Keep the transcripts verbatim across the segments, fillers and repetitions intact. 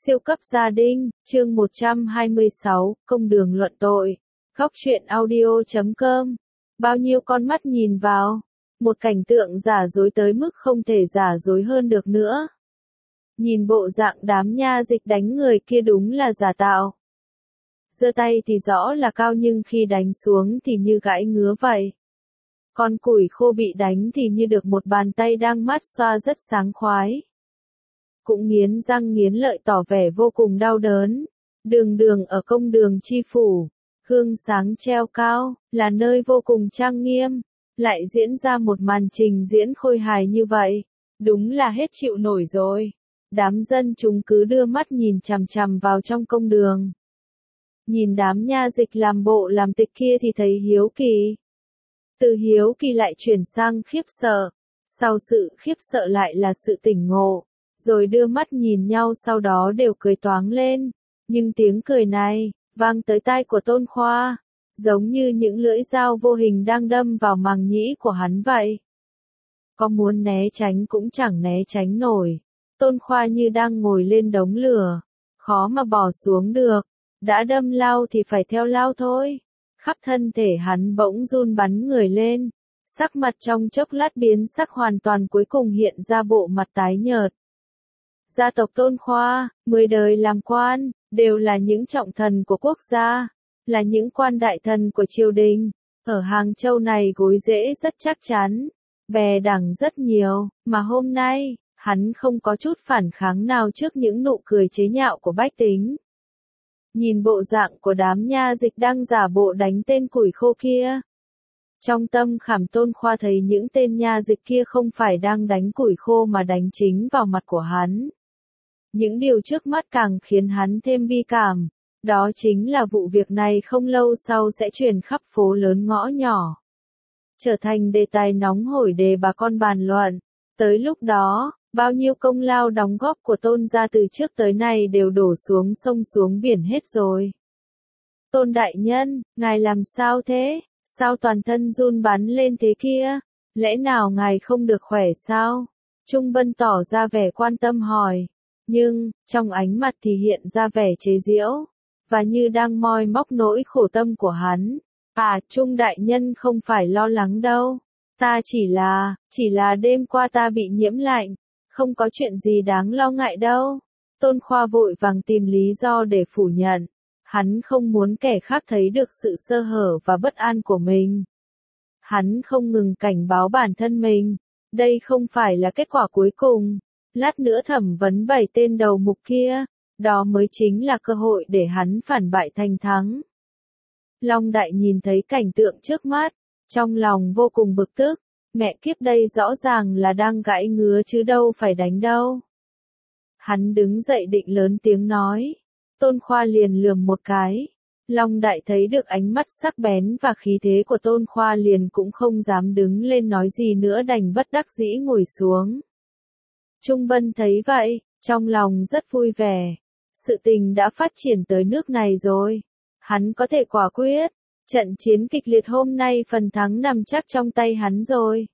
Siêu cấp gia đình, chương một trăm hai mươi sáu, công đường luận tội. Góc truyện audio chấm com. Bao nhiêu con mắt nhìn vào, một cảnh tượng giả dối tới mức không thể giả dối hơn được nữa. Nhìn bộ dạng đám nha dịch đánh người kia đúng là giả tạo. Giơ tay thì rõ là cao nhưng khi đánh xuống thì như gãi ngứa vậy. Con củi khô bị đánh thì như được một bàn tay đang mát xoa rất sảng khoái. Cũng nghiến răng nghiến lợi tỏ vẻ vô cùng đau đớn. Đường đường ở công đường chi phủ, gương sáng treo cao, là nơi vô cùng trang nghiêm, lại diễn ra một màn trình diễn khôi hài như vậy, đúng là hết chịu nổi rồi. Đám dân chúng cứ đưa mắt nhìn chằm chằm vào trong công đường. Nhìn đám nha dịch làm bộ làm tịch kia thì thấy hiếu kỳ. Từ hiếu kỳ lại chuyển sang khiếp sợ, sau sự khiếp sợ lại là sự tỉnh ngộ. Rồi đưa mắt nhìn nhau sau đó đều cười toáng lên, nhưng tiếng cười này, vang tới tai của Tôn Khoa, giống như những lưỡi dao vô hình đang đâm vào màng nhĩ của hắn vậy. Có muốn né tránh cũng chẳng né tránh nổi, Tôn Khoa như đang ngồi lên đống lửa, khó mà bỏ xuống được, đã đâm lao thì phải theo lao thôi. Khắp thân thể hắn bỗng run bắn người lên, sắc mặt trong chốc lát biến sắc hoàn toàn cuối cùng hiện ra bộ mặt tái nhợt. Gia tộc Tôn Khoa, mười đời làm quan, đều là những trọng thần của quốc gia, là những quan đại thần của triều đình. Ở Hàng Châu này gối rễ rất chắc chắn, bè đảng rất nhiều, mà hôm nay, hắn không có chút phản kháng nào trước những nụ cười chế nhạo của bách tính. Nhìn bộ dạng của đám nha dịch đang giả bộ đánh tên củi khô kia. Trong tâm khảm Tôn Khoa thấy những tên nha dịch kia không phải đang đánh củi khô mà đánh chính vào mặt của hắn. Những điều trước mắt càng khiến hắn thêm bi cảm, đó chính là vụ việc này không lâu sau sẽ truyền khắp phố lớn ngõ nhỏ. Trở thành đề tài nóng hổi để bà con bàn luận. Tới lúc đó, bao nhiêu công lao đóng góp của Tôn gia từ trước tới nay đều đổ xuống sông xuống biển hết rồi. Tôn đại nhân, ngài làm sao thế? Sao toàn thân run bắn lên thế kia? Lẽ nào ngài không được khỏe sao? Trung Bân tỏ ra vẻ quan tâm hỏi. Nhưng, trong ánh mặt thì hiện ra vẻ chế giễu, và như đang moi móc nỗi khổ tâm của hắn. À, Trung đại nhân không phải lo lắng đâu. Ta chỉ là, chỉ là đêm qua ta bị nhiễm lạnh, không có chuyện gì đáng lo ngại đâu. Tôn Khoa vội vàng tìm lý do để phủ nhận. Hắn không muốn kẻ khác thấy được sự sơ hở và bất an của mình. Hắn không ngừng cảnh báo bản thân mình. Đây không phải là kết quả cuối cùng. Lát nữa thẩm vấn bảy tên đầu mục kia, đó mới chính là cơ hội để hắn phản bại thành thắng. Long Đại nhìn thấy cảnh tượng trước mắt, trong lòng vô cùng bực tức, mẹ kiếp đây rõ ràng là đang gãi ngứa chứ đâu phải đánh đâu. Hắn đứng dậy định lớn tiếng nói, Tôn Khoa liền lườm một cái. Long Đại thấy được ánh mắt sắc bén và khí thế của Tôn Khoa liền cũng không dám đứng lên nói gì nữa đành bất đắc dĩ ngồi xuống. Trung Bân thấy vậy, trong lòng rất vui vẻ. Sự tình đã phát triển tới nước này rồi. Hắn có thể quả quyết. Trận chiến kịch liệt hôm nay phần thắng nằm chắc trong tay hắn rồi.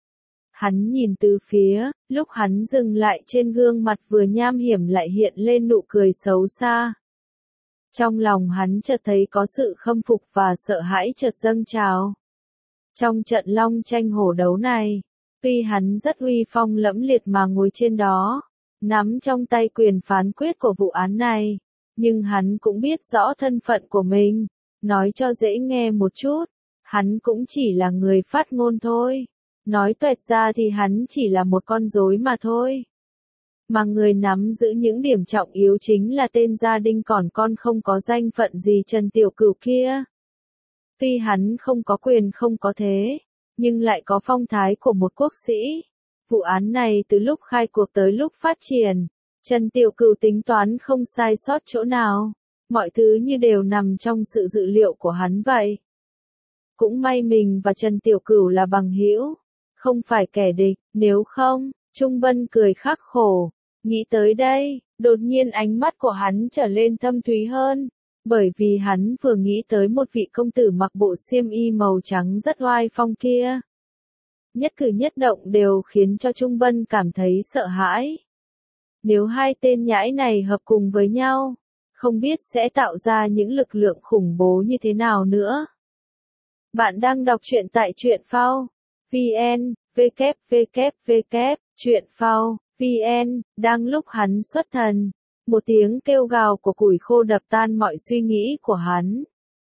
Hắn nhìn từ phía, lúc hắn dừng lại trên gương mặt vừa nham hiểm lại hiện lên nụ cười xấu xa. Trong lòng hắn chợt thấy có sự khâm phục và sợ hãi chợt dâng trào. Trong trận long tranh hổ đấu này, tuy hắn rất uy phong lẫm liệt mà ngồi trên đó, nắm trong tay quyền phán quyết của vụ án này, nhưng hắn cũng biết rõ thân phận của mình, nói cho dễ nghe một chút, hắn cũng chỉ là người phát ngôn thôi, nói tuệt ra thì hắn chỉ là một con rối mà thôi. Mà người nắm giữ những điểm trọng yếu chính là tên gia đình còn con không có danh phận gì Trần Tiểu Cửu kia. Tuy hắn không có quyền không có thế, nhưng lại có phong thái của một quốc sĩ. Vụ án này từ lúc khai cuộc tới lúc phát triển, Trần Tiểu Cửu tính toán không sai sót chỗ nào, mọi thứ như đều nằm trong sự dự liệu của hắn vậy. Cũng may mình và Trần Tiểu Cửu là bằng hữu, không phải kẻ địch, nếu không, Trung Bân cười khắc khổ, nghĩ tới đây, đột nhiên ánh mắt của hắn trở lên thâm thúy hơn. Bởi vì hắn vừa nghĩ tới một vị công tử mặc bộ xiêm y màu trắng rất oai phong kia. Nhất cử nhất động đều khiến cho Trung Bân cảm thấy sợ hãi. Nếu hai tên nhãi này hợp cùng với nhau, không biết sẽ tạo ra những lực lượng khủng bố như thế nào nữa. Bạn đang đọc truyện tại truyện phao vn, www, truyện phao vn, đang lúc hắn xuất thần, một tiếng kêu gào của củi khô đập tan mọi suy nghĩ của hắn.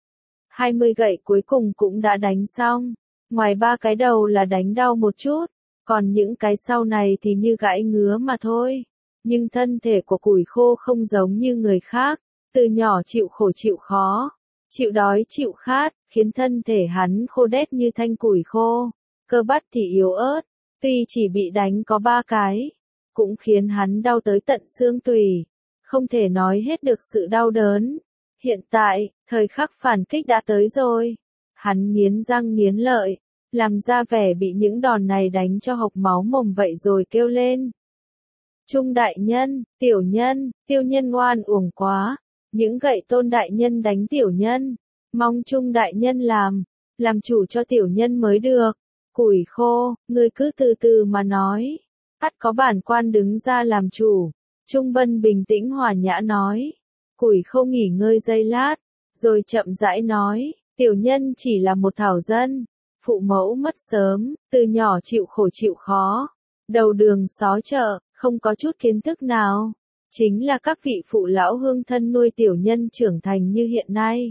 hai mươi gậy cuối cùng cũng đã đánh xong, ngoài ba cái đầu là đánh đau một chút, còn những cái sau này thì như gãi ngứa mà thôi. Nhưng thân thể của củi khô không giống như người khác, từ nhỏ chịu khổ chịu khó, chịu đói chịu khát, khiến thân thể hắn khô đét như thanh củi khô, cơ bắp thì yếu ớt, tuy chỉ bị đánh có ba cái, cũng khiến hắn đau tới tận xương tủy, không thể nói hết được sự đau đớn. Hiện tại, thời khắc phản kích đã tới rồi, hắn nghiến răng nghiến lợi, làm ra vẻ bị những đòn này đánh cho hộc máu mồm vậy rồi kêu lên. Trung đại nhân, tiểu nhân, tiêu nhân oan uổng quá, những gậy tôn đại nhân đánh tiểu nhân, mong Trung đại nhân làm, làm chủ cho tiểu nhân mới được. Củi khô, ngươi cứ từ từ mà nói, ắt có bản quan đứng ra làm chủ. Trung Bân bình tĩnh hòa nhã nói. Củi khô nghỉ ngơi giây lát, rồi chậm rãi nói, tiểu nhân chỉ là một thảo dân, phụ mẫu mất sớm, từ nhỏ chịu khổ chịu khó, đầu đường xó chợ, không có chút kiến thức nào. Chính là các vị phụ lão hương thân nuôi tiểu nhân trưởng thành như hiện nay.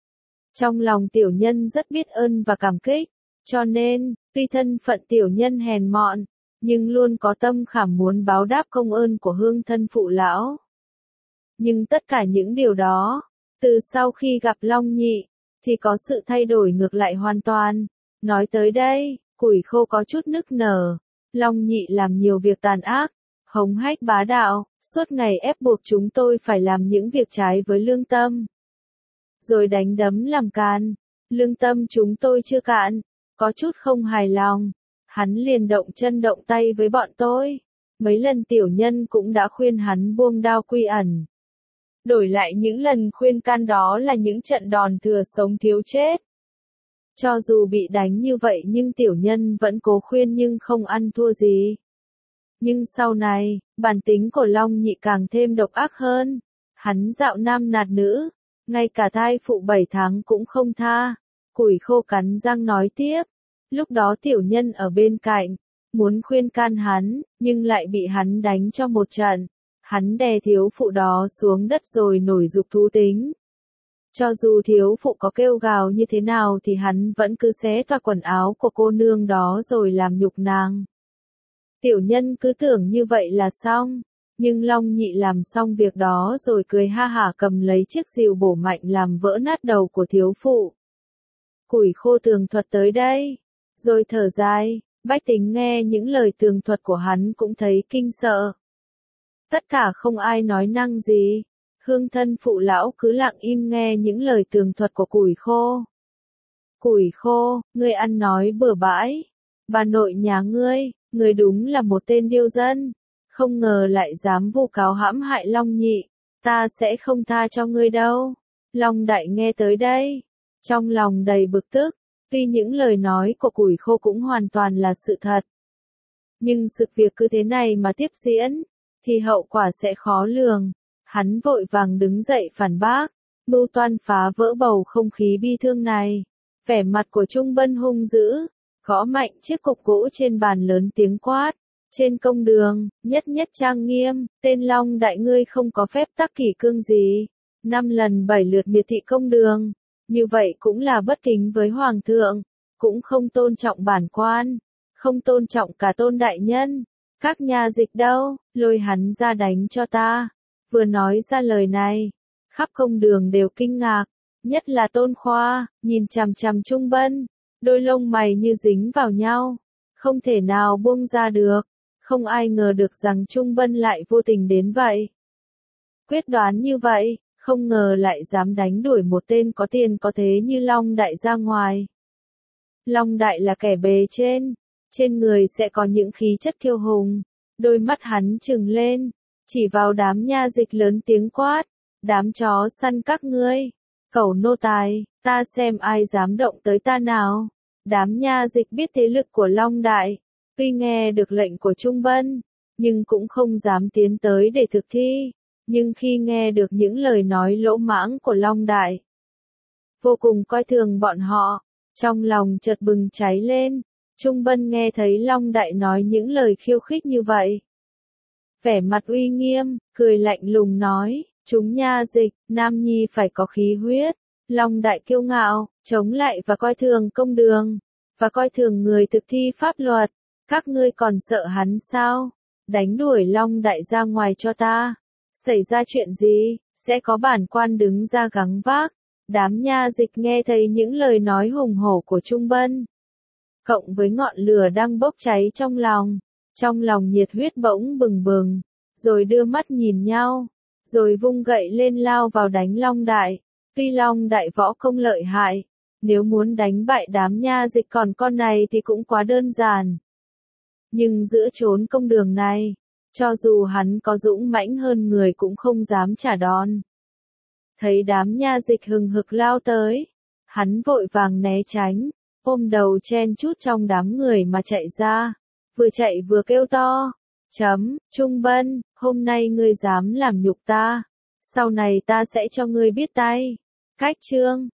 Trong lòng tiểu nhân rất biết ơn và cảm kích, cho nên, tuy thân phận tiểu nhân hèn mọn, nhưng luôn có tâm khảm muốn báo đáp công ơn của hương thân phụ lão. Nhưng tất cả những điều đó, từ sau khi gặp Long Nhị, thì có sự thay đổi ngược lại hoàn toàn. Nói tới đây, củi khô có chút nức nở. Long Nhị làm nhiều việc tàn ác, hống hách bá đạo, suốt ngày ép buộc chúng tôi phải làm những việc trái với lương tâm. Rồi đánh đấm làm can, lương tâm chúng tôi chưa cạn, có chút không hài lòng. Hắn liền động chân động tay với bọn tôi. Mấy lần tiểu nhân cũng đã khuyên hắn buông đao quy ẩn. Đổi lại những lần khuyên can đó là những trận đòn thừa sống thiếu chết. Cho dù bị đánh như vậy nhưng tiểu nhân vẫn cố khuyên nhưng không ăn thua gì. Nhưng sau này, bản tính của Long Nhị càng thêm độc ác hơn. Hắn dạo nam nạt nữ, ngay cả thai phụ bảy tháng cũng không tha. Củi khô cắn răng nói tiếp. Lúc đó tiểu nhân ở bên cạnh, muốn khuyên can hắn, nhưng lại bị hắn đánh cho một trận. Hắn đè thiếu phụ đó xuống đất rồi nổi dục thú tính. Cho dù thiếu phụ có kêu gào như thế nào thì hắn vẫn cứ xé toạc quần áo của cô nương đó rồi làm nhục nàng. Tiểu nhân cứ tưởng như vậy là xong, nhưng Long Nhị làm xong việc đó rồi cười ha hả cầm lấy chiếc rìu bổ mạnh làm vỡ nát đầu của thiếu phụ. Củi khô tường thuật tới đây, rồi thở dài, bách tính nghe những lời tường thuật của hắn cũng thấy kinh sợ. Tất cả không ai nói năng gì, hương thân phụ lão cứ lặng im nghe những lời tường thuật của củi khô. Củi khô, ngươi ăn nói bừa bãi, bà nội nhà ngươi, ngươi đúng là một tên điêu dân, không ngờ lại dám vu cáo hãm hại Long Nhị, ta sẽ không tha cho ngươi đâu. Long Đại nghe tới đây, trong lòng đầy bực tức, tuy những lời nói của củi khô cũng hoàn toàn là sự thật. Nhưng sự việc cứ thế này mà tiếp diễn, thì hậu quả sẽ khó lường. Hắn vội vàng đứng dậy phản bác, mưu toan phá vỡ bầu không khí bi thương này. Vẻ mặt của Trung Bân hung dữ, gõ mạnh chiếc cục gỗ trên bàn lớn tiếng quát. Trên công đường, nhất nhất trang nghiêm, tên Long Đại ngươi không có phép tắc kỷ cương gì. Năm lần bảy lượt miệt thị công đường, như vậy cũng là bất kính với Hoàng thượng, cũng không tôn trọng bản quan, không tôn trọng cả tôn đại nhân. Các nhà dịch đâu, lôi hắn ra đánh cho ta. Vừa nói ra lời này, khắp công đường đều kinh ngạc, nhất là Tôn Khoa, nhìn chằm chằm Trung Bân, đôi lông mày như dính vào nhau, không thể nào buông ra được, không ai ngờ được rằng Trung Bân lại vô tình đến vậy. Quyết đoán như vậy, không ngờ lại dám đánh đuổi một tên có tiền có thế như Long Đại ra ngoài. Long Đại là kẻ bề trên, trên người sẽ có những khí chất kiêu hùng, đôi mắt hắn trừng lên, chỉ vào đám nha dịch lớn tiếng quát, đám chó săn các ngươi, cẩu nô tài, ta xem ai dám động tới ta nào. Đám nha dịch biết thế lực của Long Đại, tuy nghe được lệnh của Trung Bân, nhưng cũng không dám tiến tới để thực thi. Nhưng khi nghe được những lời nói lỗ mãng của Long Đại, vô cùng coi thường bọn họ, trong lòng chợt bừng cháy lên. Trung Bân nghe thấy Long Đại nói những lời khiêu khích như vậy, vẻ mặt uy nghiêm, cười lạnh lùng nói, chúng nha dịch, nam nhi phải có khí huyết. Long Đại kiêu ngạo, chống lại và coi thường công đường, và coi thường người thực thi pháp luật. Các ngươi còn sợ hắn sao? Đánh đuổi Long Đại ra ngoài cho ta. Xảy ra chuyện gì, sẽ có bản quan đứng ra gắng vác. Đám nha dịch nghe thấy những lời nói hùng hổ của Trung Bân, cộng với ngọn lửa đang bốc cháy trong lòng, trong lòng nhiệt huyết bỗng bừng bừng, rồi đưa mắt nhìn nhau, rồi vung gậy lên lao vào đánh Long Đại. Tuy Long Đại võ công lợi hại, nếu muốn đánh bại đám nha dịch còn con này thì cũng quá đơn giản. Nhưng giữa chốn công đường này, cho dù hắn có dũng mãnh hơn người cũng không dám trả đòn. Thấy đám nha dịch hừng hực lao tới, hắn vội vàng né tránh, ôm đầu chen chút trong đám người mà chạy ra, vừa chạy vừa kêu to, chấm, Trung Bân, hôm nay ngươi dám làm nhục ta, sau này ta sẽ cho ngươi biết tay. Cách chương